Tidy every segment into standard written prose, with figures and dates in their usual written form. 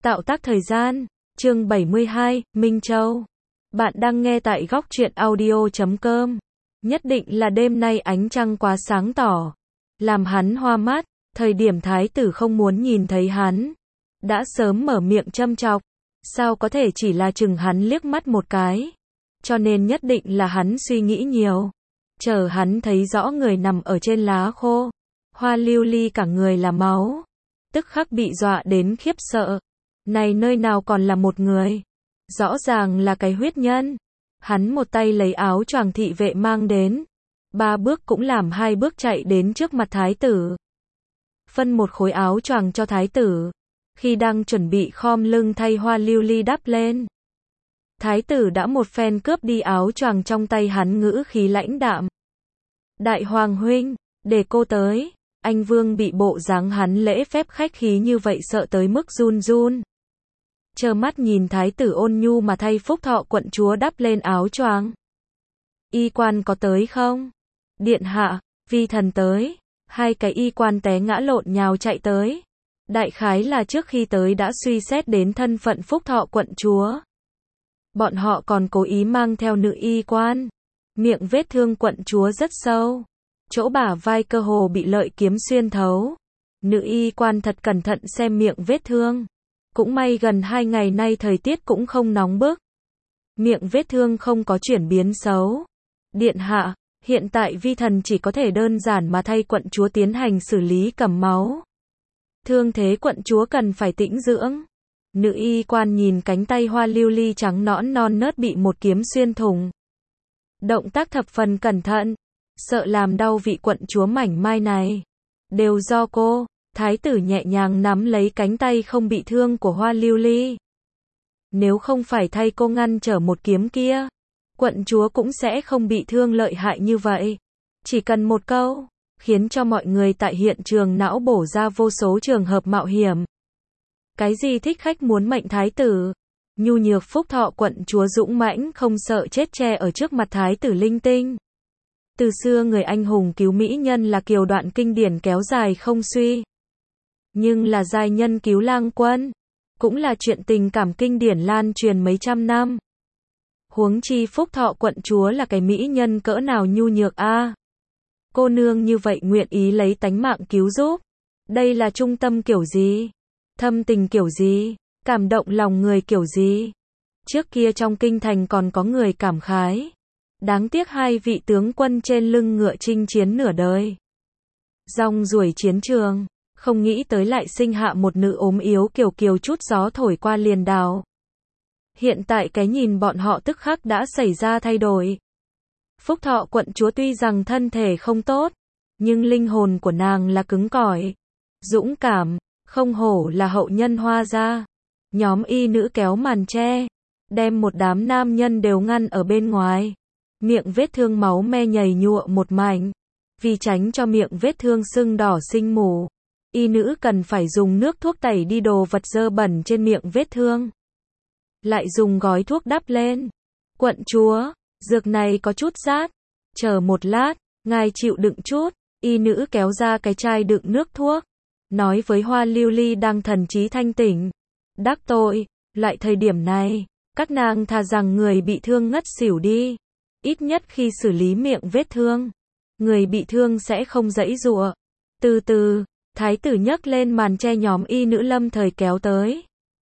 Tạo tác thời gian, chương 72, Minh Châu. Bạn đang nghe tại góc truyện audio.com. Nhất định là đêm nay ánh trăng quá sáng tỏ, làm hắn hoa mắt, thời điểm thái tử không muốn nhìn thấy hắn. Đã sớm mở miệng châm chọc, sao có thể chỉ là chừng hắn liếc mắt một cái. Cho nên nhất định là hắn suy nghĩ nhiều. Chờ hắn thấy rõ người nằm ở trên lá khô, Hoa Lưu Ly cả người là máu, tức khắc bị dọa đến khiếp sợ. Này nơi nào còn là một người, rõ ràng là cái huyết nhân. Hắn một tay lấy áo choàng thị vệ mang đến, 3 bước cũng làm 2 bước chạy đến trước mặt thái tử. Phân một khối áo choàng cho thái tử, khi đang chuẩn bị khom lưng thay Hoa Lưu Ly đắp lên. Thái tử đã một phen cướp đi áo choàng trong tay hắn, ngữ khí lãnh đạm. Đại hoàng huynh, để cô tới. Anh Vương bị bộ dáng hắn lễ phép khách khí như vậy sợ tới mức run run. Trơ mắt nhìn thái tử ôn nhu mà thay Phúc Thọ quận chúa đắp lên áo choàng. Y quan có tới không? Điện hạ, vi thần tới. 2 cái y quan té ngã lộn nhào chạy tới. Đại khái là trước khi tới đã suy xét đến thân phận Phúc Thọ quận chúa. Bọn họ còn cố ý mang theo nữ y quan. Miệng vết thương quận chúa rất sâu, chỗ bả vai cơ hồ bị lợi kiếm xuyên thấu. Nữ y quan thật cẩn thận xem miệng vết thương. Cũng may gần 2 ngày nay thời tiết cũng không nóng bức, miệng vết thương không có chuyển biến xấu. Điện hạ, hiện tại vi thần chỉ có thể đơn giản mà thay quận chúa tiến hành xử lý cầm máu. Thương thế quận chúa cần phải tĩnh dưỡng. Nữ y quan nhìn cánh tay Hoa Lưu Ly trắng nõn non nớt bị một kiếm xuyên thủng. Động tác thập phần cẩn thận, sợ làm đau vị quận chúa mảnh mai này. Đều do cô. Thái tử nhẹ nhàng nắm lấy cánh tay không bị thương của Hoa Lưu Ly. Nếu không phải thay cô ngăn trở một kiếm kia, quận chúa cũng sẽ không bị thương lợi hại như vậy. Chỉ cần một câu, khiến cho mọi người tại hiện trường não bổ ra vô số trường hợp mạo hiểm. Cái gì thích khách muốn mệnh thái tử, nhu nhược Phúc Thọ quận chúa dũng mãnh không sợ chết che ở trước mặt thái tử linh tinh. Từ xưa người anh hùng cứu mỹ nhân là kiều đoạn kinh điển kéo dài không suy. Nhưng là giai nhân cứu lang quân, cũng là chuyện tình cảm kinh điển lan truyền mấy trăm năm. Huống chi Phúc Thọ quận chúa là cái mỹ nhân cỡ nào nhu nhược a. Cô nương như vậy nguyện ý lấy tánh mạng cứu giúp. Đây là trung tâm kiểu gì? Thâm tình kiểu gì? Cảm động lòng người kiểu gì? Trước kia trong kinh thành còn có người cảm khái. Đáng tiếc 2 vị tướng quân trên lưng ngựa chinh chiến nửa đời, rong ruổi chiến trường. Không nghĩ tới lại sinh hạ một nữ ốm yếu kiều kiều chút gió thổi qua liền đào. Hiện tại cái nhìn bọn họ tức khắc đã xảy ra thay đổi. Phúc Thọ quận chúa tuy rằng thân thể không tốt, nhưng linh hồn của nàng là cứng cỏi, dũng cảm, không hổ là hậu nhân Hoa gia. Nhóm y nữ kéo màn che, đem một đám nam nhân đều ngăn ở bên ngoài. Miệng vết thương máu me nhầy nhụa một mảnh. Vì tránh cho miệng vết thương sưng đỏ sinh mù, y nữ cần phải dùng nước thuốc tẩy đi đồ vật dơ bẩn trên miệng vết thương. Lại dùng gói thuốc đắp lên. Quận chúa, dược này có chút rát. Chờ một lát, ngài chịu đựng chút. Y nữ kéo ra cái chai đựng nước thuốc, nói với Hoa Lưu Ly đang thần trí thanh tỉnh. Đắc tội, lại thời điểm này, các nàng thà rằng người bị thương ngất xỉu đi. Ít nhất khi xử lý miệng vết thương, người bị thương sẽ không giãy giụa. Từ từ, thái tử nhấc lên màn che nhóm y nữ lâm thời kéo tới.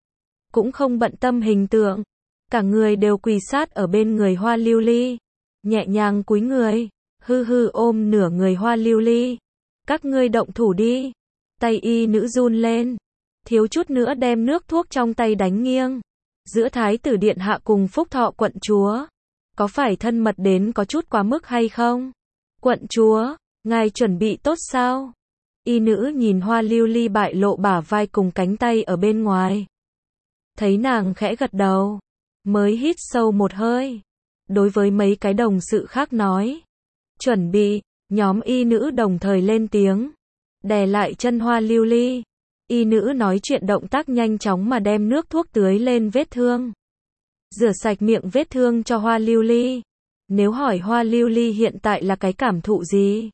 Cũng không bận tâm hình tượng, cả người đều quỳ sát ở bên người Hoa Lưu Ly, nhẹ nhàng cúi người, hư hư ôm nửa người Hoa Lưu Ly. Các ngươi động thủ đi. Tay y nữ run lên, thiếu chút nữa đem nước thuốc trong tay đánh nghiêng. Giữa thái tử điện hạ cùng Phúc Thọ quận chúa, có phải thân mật đến có chút quá mức hay không? Quận chúa, ngài chuẩn bị tốt sao? Y nữ nhìn Hoa Lưu Ly bại lộ bả vai cùng cánh tay ở bên ngoài. Thấy nàng khẽ gật đầu, mới hít sâu một hơi. Đối với mấy cái đồng sự khác nói, chuẩn bị. Nhóm y nữ đồng thời lên tiếng, đè lại chân Hoa Lưu Ly. Y nữ nói chuyện động tác nhanh chóng mà đem nước thuốc tưới lên vết thương, rửa sạch miệng vết thương cho Hoa Lưu Ly. Nếu hỏi Hoa Lưu Ly hiện tại là cái cảm thụ gì,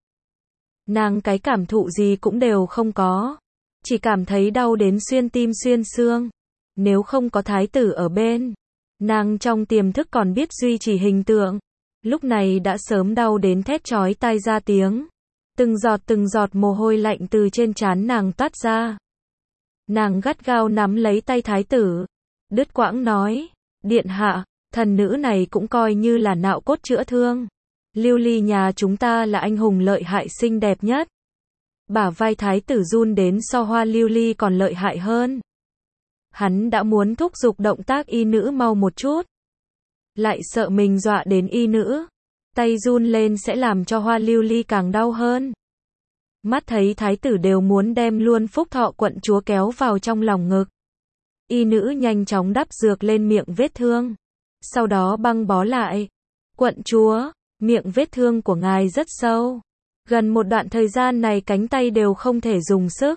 nàng cái cảm thụ gì cũng đều không có, chỉ cảm thấy đau đến xuyên tim xuyên xương. Nếu không có thái tử ở bên, nàng trong tiềm thức còn biết duy trì hình tượng, lúc này đã sớm đau đến thét chói tai ra tiếng. Từng giọt mồ hôi lạnh từ trên trán nàng toát ra. Nàng gắt gao nắm lấy tay thái tử, đứt quãng nói, điện hạ, thần nữ này cũng coi như là nạo cốt chữa thương. Lưu Ly nhà chúng ta là anh hùng lợi hại xinh đẹp nhất. Bả vai thái tử run đến so Hoa Lưu Ly còn lợi hại hơn. Hắn đã muốn thúc giục động tác y nữ mau một chút, lại sợ mình dọa đến y nữ, tay run lên sẽ làm cho Hoa Lưu Ly càng đau hơn. Mắt thấy thái tử đều muốn đem luôn Phúc Thọ quận chúa kéo vào trong lòng ngực. Y nữ nhanh chóng đắp dược lên miệng vết thương, sau đó băng bó lại. Quận chúa, miệng vết thương của ngài rất sâu. Gần một đoạn thời gian này cánh tay đều không thể dùng sức.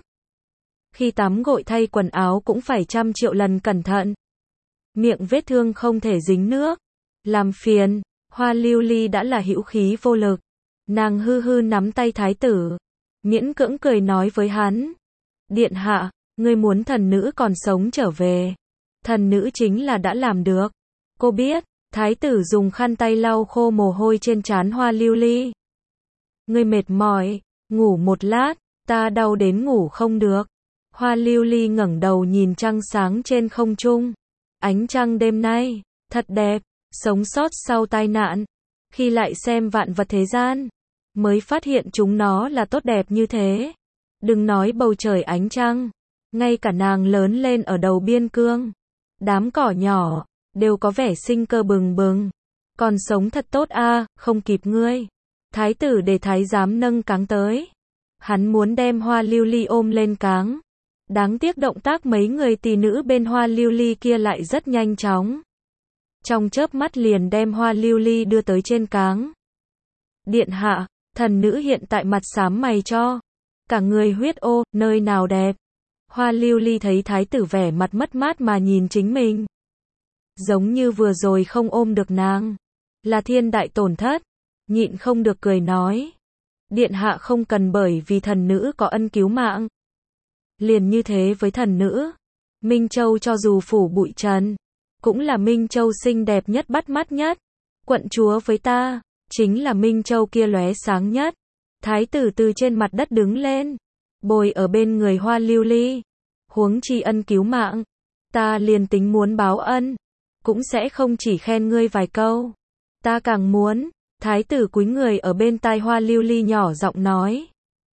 Khi tắm gội thay quần áo cũng phải 100 triệu lần cẩn thận. Miệng vết thương không thể dính nước. Làm phiền, Hoa Lưu Ly đã là hữu khí vô lực. Nàng hư hư nắm tay thái tử, miễn cưỡng cười nói với hắn. Điện hạ, ngươi muốn thần nữ còn sống trở về. Thần nữ chính là đã làm được. Cô biết, thái tử dùng khăn tay lau khô mồ hôi trên trán Hoa Lưu Ly. Ngươi mệt mỏi, ngủ một lát, ta đau đến ngủ không được. Hoa Lưu Ly ngẩng đầu nhìn trăng sáng trên không trung. Ánh trăng đêm nay, thật đẹp, sống sót sau tai nạn. Khi lại xem vạn vật thế gian, mới phát hiện chúng nó là tốt đẹp như thế. Đừng nói bầu trời ánh trăng, ngay cả nàng lớn lên ở đầu biên cương. Đám cỏ nhỏ, đều có vẻ sinh cơ bừng bừng. Còn sống thật tốt a, không kịp ngươi. Thái tử để thái giám nâng cáng tới. Hắn muốn đem Hoa Lưu Ly ôm lên cáng. Đáng tiếc động tác mấy người tỳ nữ bên Hoa Lưu Ly kia lại rất nhanh chóng. Trong chớp mắt liền đem Hoa Lưu Ly đưa tới trên cáng. Điện hạ, thần nữ hiện tại mặt xám mày cho. Cả người huyết ô, nơi nào đẹp. Hoa Lưu Ly thấy thái tử vẻ mặt mất mát mà nhìn chính mình. Giống như vừa rồi không ôm được nàng. Là thiên đại tổn thất. Nhịn không được cười nói. Điện hạ không cần bởi vì thần nữ có ân cứu mạng. Liền như thế với thần nữ. Minh Châu cho dù phủ bụi trần, cũng là Minh Châu xinh đẹp nhất bắt mắt nhất. Quận chúa với ta, chính là Minh Châu kia lóe sáng nhất. Thái tử từ trên mặt đất đứng lên, bồi ở bên người Hoa Lưu Ly. Huống chi ân cứu mạng, ta liền tính muốn báo ân, cũng sẽ không chỉ khen ngươi vài câu. Ta càng muốn, thái tử cúi người ở bên tai Hoa Lưu Ly nhỏ giọng nói.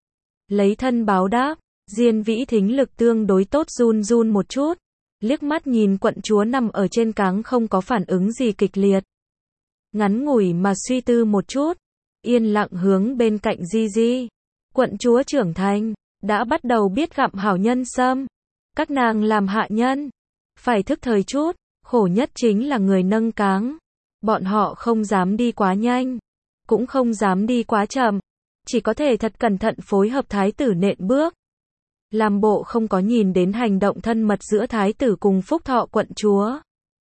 Lấy thân báo đáp, Diên Vĩ thính lực tương đối tốt run run một chút, liếc mắt nhìn quận chúa nằm ở trên cáng không có phản ứng gì kịch liệt. Ngắn ngủi mà suy tư một chút, yên lặng hướng bên cạnh Di Di. Quận chúa trưởng thành, đã bắt đầu biết gặm hảo nhân sâm. Các nàng làm hạ nhân, phải thức thời chút, khổ nhất chính là người nâng cáng. Bọn họ không dám đi quá nhanh, cũng không dám đi quá chậm, chỉ có thể thật cẩn thận phối hợp thái tử nện bước. Làm bộ không có nhìn đến hành động thân mật giữa thái tử cùng Phúc Thọ quận chúa.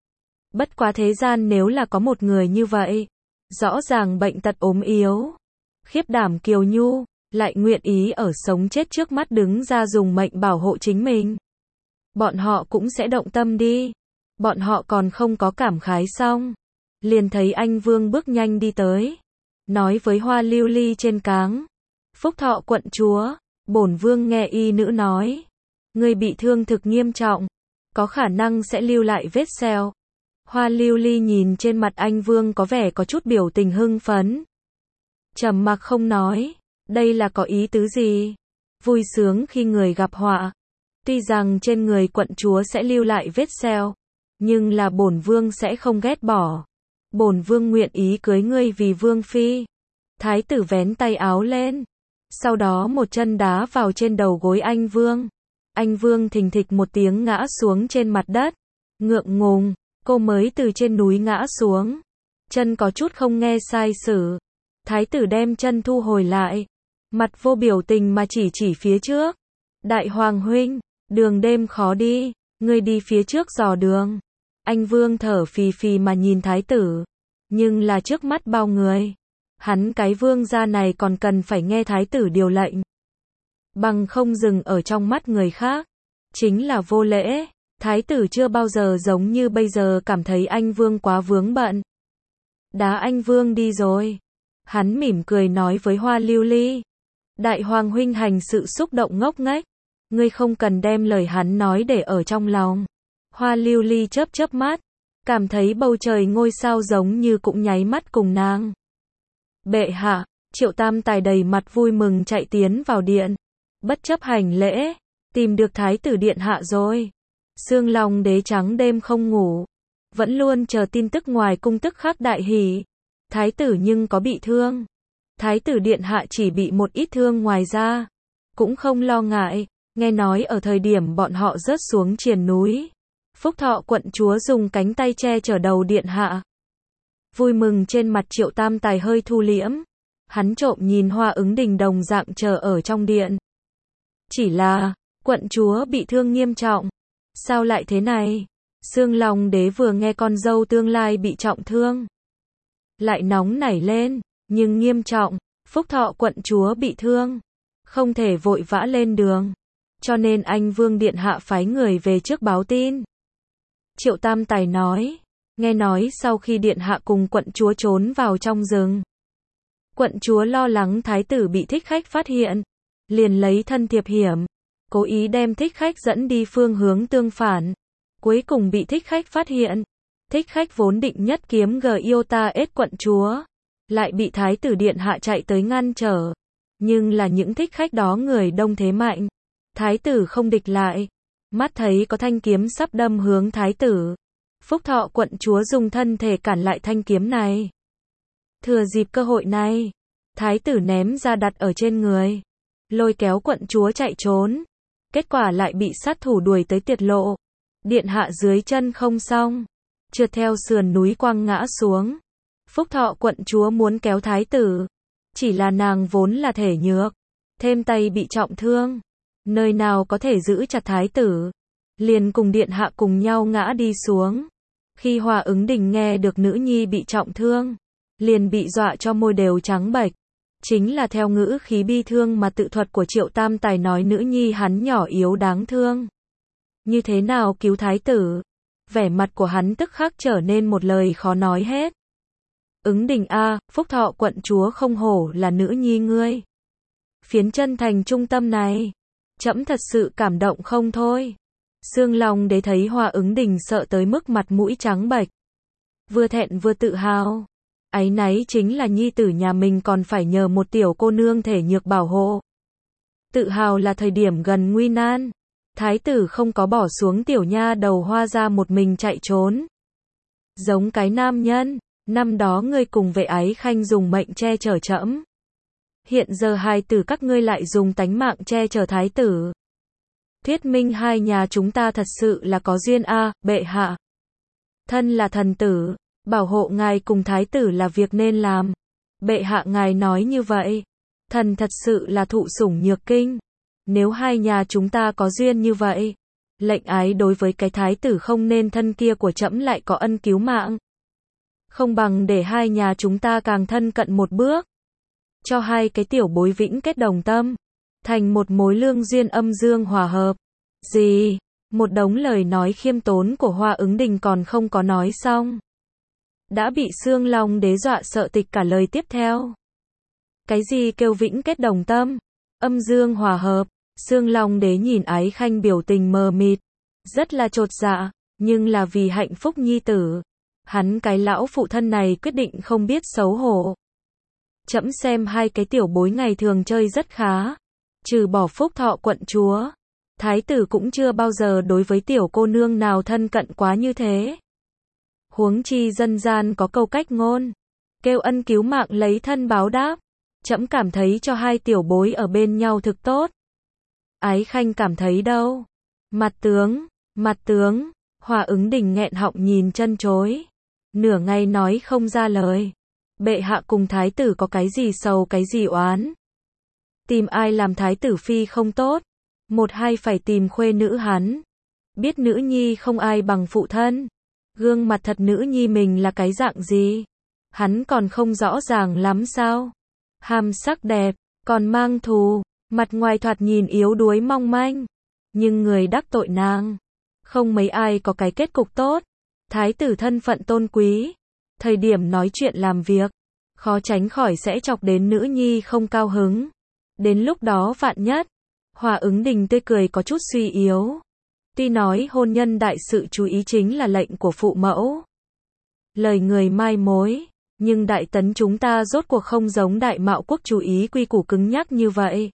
Bất quá thế gian nếu là có một người như vậy, rõ ràng bệnh tật ốm yếu, khiếp đảm kiều nhu, lại nguyện ý ở sống chết trước mắt đứng ra dùng mệnh bảo hộ chính mình. Bọn họ cũng sẽ động tâm đi. Bọn họ còn không có cảm khái xong, liền thấy anh Vương bước nhanh đi tới, nói với Hoa Lưu Ly trên cáng. Phúc Thọ quận chúa, bổn vương nghe y nữ nói, ngươi bị thương thực nghiêm trọng, có khả năng sẽ lưu lại vết sẹo. Hoa Lưu Ly nhìn trên mặt anh Vương có vẻ có chút biểu tình hưng phấn. Trầm mặc không nói, đây là có ý tứ gì? Vui sướng khi người gặp họa. Tuy rằng trên người quận chúa sẽ lưu lại vết sẹo, nhưng là bổn vương sẽ không ghét bỏ. Bổn vương nguyện ý cưới ngươi vì vương phi. Thái tử vén tay áo lên, sau đó một chân đá vào trên đầu gối anh Vương. Anh Vương thình thịch một tiếng ngã xuống trên mặt đất. Ngượng ngùng, cô mới từ trên núi ngã xuống. Chân có chút không nghe sai sử. Thái tử đem chân thu hồi lại, mặt vô biểu tình mà chỉ phía trước. Đại hoàng huynh, đường đêm khó đi, ngươi đi phía trước dò đường. Anh Vương thở phì phì mà nhìn thái tử, nhưng là trước mắt bao người. Hắn cái vương gia này còn cần phải nghe thái tử điều lệnh. Bằng không dừng ở trong mắt người khác, chính là vô lễ. Thái tử chưa bao giờ giống như bây giờ cảm thấy anh Vương quá vướng bận. Đá anh Vương đi rồi. Hắn mỉm cười nói với Hoa Lưu Ly. Đại hoàng huynh hành sự xúc động ngốc nghếch. Ngươi không cần đem lời hắn nói để ở trong lòng. Hoa Lưu Ly chớp chớp mắt. Cảm thấy bầu trời ngôi sao giống như cũng nháy mắt cùng nàng. Bệ hạ, Triệu Tam Tài đầy mặt vui mừng chạy tiến vào điện. Bất chấp hành lễ. Tìm được Thái tử điện hạ rồi. Sương Long đế trắng đêm không ngủ. Vẫn luôn chờ tin tức ngoài cung tức khắc đại hỉ. Thái tử nhưng có bị thương. Thái tử điện hạ chỉ bị một ít thương ngoài ra. Cũng không lo ngại. Nghe nói ở thời điểm bọn họ rớt xuống triền núi. Phúc Thọ quận chúa dùng cánh tay che chở đầu điện hạ. Vui mừng trên mặt Triệu Tam Tài hơi thu liễm. Hắn trộm nhìn Hoa Ứng Đình đồng dạng chờ ở trong điện. Chỉ là, quận chúa bị thương nghiêm trọng. Sao lại thế này? Sương Long đế vừa nghe con dâu tương lai bị trọng thương. Lại nóng nảy lên, nhưng nghiêm trọng, Phúc Thọ quận chúa bị thương. Không thể vội vã lên đường. Cho nên anh Vương điện hạ phái người về trước báo tin. Triệu Tam Tài nói. Nghe nói sau khi điện hạ cùng quận chúa trốn vào trong rừng. Quận chúa lo lắng thái tử bị thích khách phát hiện. Liền lấy thân thiệp hiểm. Cố ý đem thích khách dẫn đi phương hướng tương phản. Cuối cùng bị thích khách phát hiện. Thích khách vốn định nhất kiếm Giota ết quận chúa. Lại bị thái tử điện hạ chạy tới ngăn trở. Nhưng là những thích khách đó người đông thế mạnh. Thái tử không địch lại. Mắt thấy có thanh kiếm sắp đâm hướng thái tử. Phúc Thọ quận chúa dùng thân thể cản lại thanh kiếm này. Thừa dịp cơ hội này. Thái tử ném ra đặt ở trên người. Lôi kéo quận chúa chạy trốn. Kết quả lại bị sát thủ đuổi tới tiệt lộ. Điện hạ dưới chân không xong. Trượt theo sườn núi quăng ngã xuống. Phúc Thọ quận chúa muốn kéo thái tử. Chỉ là nàng vốn là thể nhược. Thêm tay bị trọng thương. Nơi nào có thể giữ chặt thái tử. Liền cùng điện hạ cùng nhau ngã đi xuống. Khi Hoa Ứng Đình nghe được nữ nhi bị trọng thương. Liền bị dọa cho môi đều trắng bệch. Chính là theo ngữ khí bi thương mà tự thuật của Triệu Tam Tài nói nữ nhi hắn nhỏ yếu đáng thương. Như thế nào cứu thái tử? Vẻ mặt của hắn tức khắc trở nên một lời khó nói hết. Ứng Đình a, Phúc Thọ quận chúa không hổ là nữ nhi ngươi. Phiến chân thành trung tâm này. Trẫm thật sự cảm động không thôi. Sương Long đế thấy Hoa Ứng Đình sợ tới mức mặt mũi trắng bệch. Vừa thẹn vừa tự hào. Áy náy chính là nhi tử nhà mình còn phải nhờ một tiểu cô nương thể nhược bảo hộ. Tự hào là thời điểm gần nguy nan. Thái tử không có bỏ xuống tiểu nha đầu Hoa ra một mình chạy trốn. Giống cái nam nhân, năm đó ngươi cùng vệ Ái Khanh dùng mệnh che chở trẫm. Hiện giờ hai tử các ngươi lại dùng tánh mạng che chở thái tử. Thuyết minh hai nhà chúng ta thật sự là có duyên a, bệ hạ. Thân là thần tử, bảo hộ ngài cùng thái tử là việc nên làm. Bệ hạ ngài nói như vậy. Thần thật sự là thụ sủng nhược kinh. Nếu hai nhà chúng ta có duyên như vậy, lệnh ái đối với cái thái tử không nên thân kia của trẫm lại có ân cứu mạng. Không bằng để hai nhà chúng ta càng thân cận một bước. Cho hai cái tiểu bối vĩnh kết đồng tâm. Thành một mối lương duyên âm dương hòa hợp. Gì? Một đống lời nói khiêm tốn của Hoa Ứng Đình còn không có nói xong. Đã bị Sương Long đế dọa sợ tịch cả lời tiếp theo. Cái gì kêu vĩnh kết đồng tâm? Âm dương hòa hợp. Sương Long đế nhìn Ái Khanh biểu tình mờ mịt. Rất là chột dạ. Nhưng là vì hạnh phúc nhi tử. Hắn cái lão phụ thân này quyết định không biết xấu hổ. Trẫm xem hai cái tiểu bối ngày thường chơi rất khá. Trừ bỏ Phúc Thọ quận chúa. Thái tử cũng chưa bao giờ đối với tiểu cô nương nào thân cận quá như thế. Huống chi dân gian có câu cách ngôn. Kêu ân cứu mạng lấy thân báo đáp. Trẫm cảm thấy cho hai tiểu bối ở bên nhau thực tốt. Ái Khanh cảm thấy đâu? Mặt tướng. Hoa Ứng Đình nghẹn họng nhìn chân chối. Nửa ngày nói không ra lời. Bệ hạ cùng thái tử có cái gì sầu cái gì oán. Tìm ai làm thái tử phi không tốt. Một hai phải tìm khuê nữ hắn. Biết nữ nhi không ai bằng phụ thân. Gương mặt thật nữ nhi mình là cái dạng gì. Hắn còn không rõ ràng lắm sao. Hàm sắc đẹp, còn mang thù. Mặt ngoài thoạt nhìn yếu đuối mong manh. Nhưng người đắc tội nàng. không mấy ai có cái kết cục tốt. Thái tử thân phận tôn quý, thời điểm nói chuyện làm việc, khó tránh khỏi sẽ chọc đến nữ nhi không cao hứng. Đến lúc đó vạn nhất, Hòa Ứng Đình tươi cười có chút suy yếu. Tuy nói hôn nhân đại sự chú ý chính là lệnh của phụ mẫu. Lời người mai mối, nhưng Đại Tấn chúng ta rốt cuộc không giống Đại Mạo quốc chú ý quy củ cứng nhắc như vậy.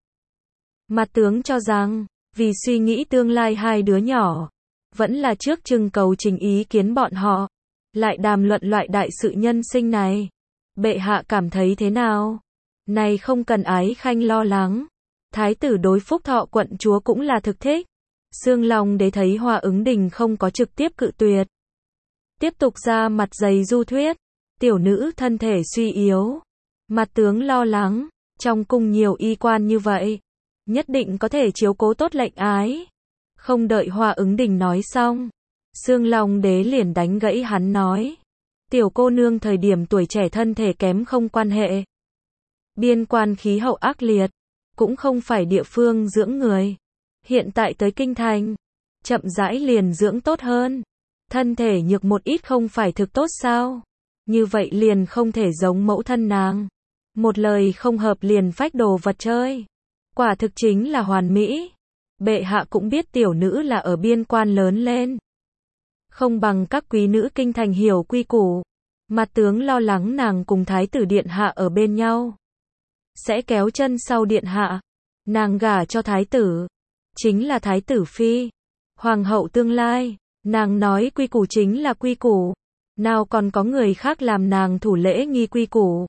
Mặt tướng cho rằng, vì suy nghĩ tương lai hai đứa nhỏ, vẫn là trước trưng cầu trình ý kiến bọn họ, lại đàm luận loại đại sự nhân sinh này. Bệ hạ cảm thấy thế nào? Này không cần Ái Khanh lo lắng. Thái tử đối Phúc Thọ quận chúa cũng là thực thích. Xương Long Đế thấy Hòa Ứng Đình không có trực tiếp cự tuyệt, tiếp tục ra mặt dày du thuyết. Tiểu nữ thân thể suy yếu, mặt tướng lo lắng, trong cung nhiều y quan như vậy, nhất định có thể chiếu cố tốt lệnh ái. Không đợi Hòa Ứng Đình nói xong, Xương Long Đế liền đánh gãy hắn nói. Tiểu cô nương thời điểm tuổi trẻ thân thể kém không quan hệ. Biên quan khí hậu ác liệt, cũng không phải địa phương dưỡng người. Hiện tại tới kinh thành, chậm rãi liền dưỡng tốt hơn. Thân thể nhược một ít không phải thực tốt sao? Như vậy liền không thể giống mẫu thân nàng. Một lời không hợp liền phách đồ vật chơi. Quả thực chính là hoàn mỹ. Bệ hạ cũng biết tiểu nữ là ở biên quan lớn lên, không bằng các quý nữ kinh thành hiểu quy củ. Mặt tướng lo lắng nàng cùng thái tử điện hạ ở bên nhau, sẽ kéo chân sau điện hạ. Nàng gả cho thái tử, chính là thái tử phi, hoàng hậu tương lai. Nàng nói quy củ chính là quy củ, nào còn có người khác làm nàng thủ lễ nghi quy củ.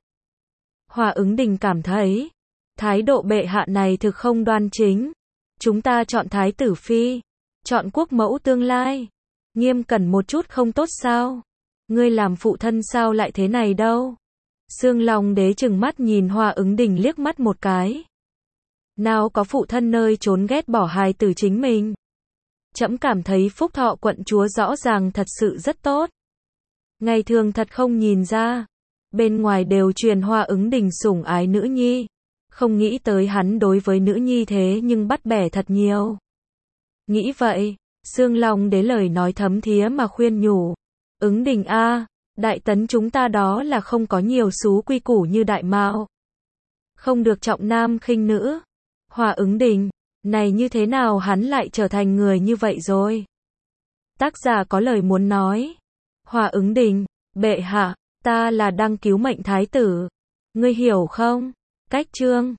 Hòa Ứng Đình cảm thấy, thái độ bệ hạ này thực không đoan chính. Chúng ta chọn thái tử phi, chọn quốc mẫu tương lai, nghiêm cẩn một chút không tốt sao? Ngươi làm phụ thân sao lại thế này đâu? Xương Long Đế trừng mắt nhìn Hòa Ứng Đình liếc mắt một cái. Nào có phụ thân nơi trốn ghét bỏ hài tử chính mình. Trẫm cảm thấy Phúc Thọ quận chúa rõ ràng thật sự rất tốt. Ngày thường thật không nhìn ra, bên ngoài đều truyền Hòa Ứng Đình sủng ái nữ nhi. Không nghĩ tới hắn đối với nữ nhi thế nhưng bắt bẻ thật nhiều. Nghĩ vậy, Xương Long Đế lời nói thấm thía mà khuyên nhủ. Ứng Đình a, Đại Tấn chúng ta đó là không có nhiều xú quy củ như Đại Mạo. Không được trọng nam khinh nữ. Hòa Ứng Đình, này như thế nào hắn lại trở thành người như vậy rồi? Tác giả có lời muốn nói. Hòa Ứng Đình, bệ hạ, ta là đang cứu mệnh thái tử. Ngươi hiểu không? Cách chương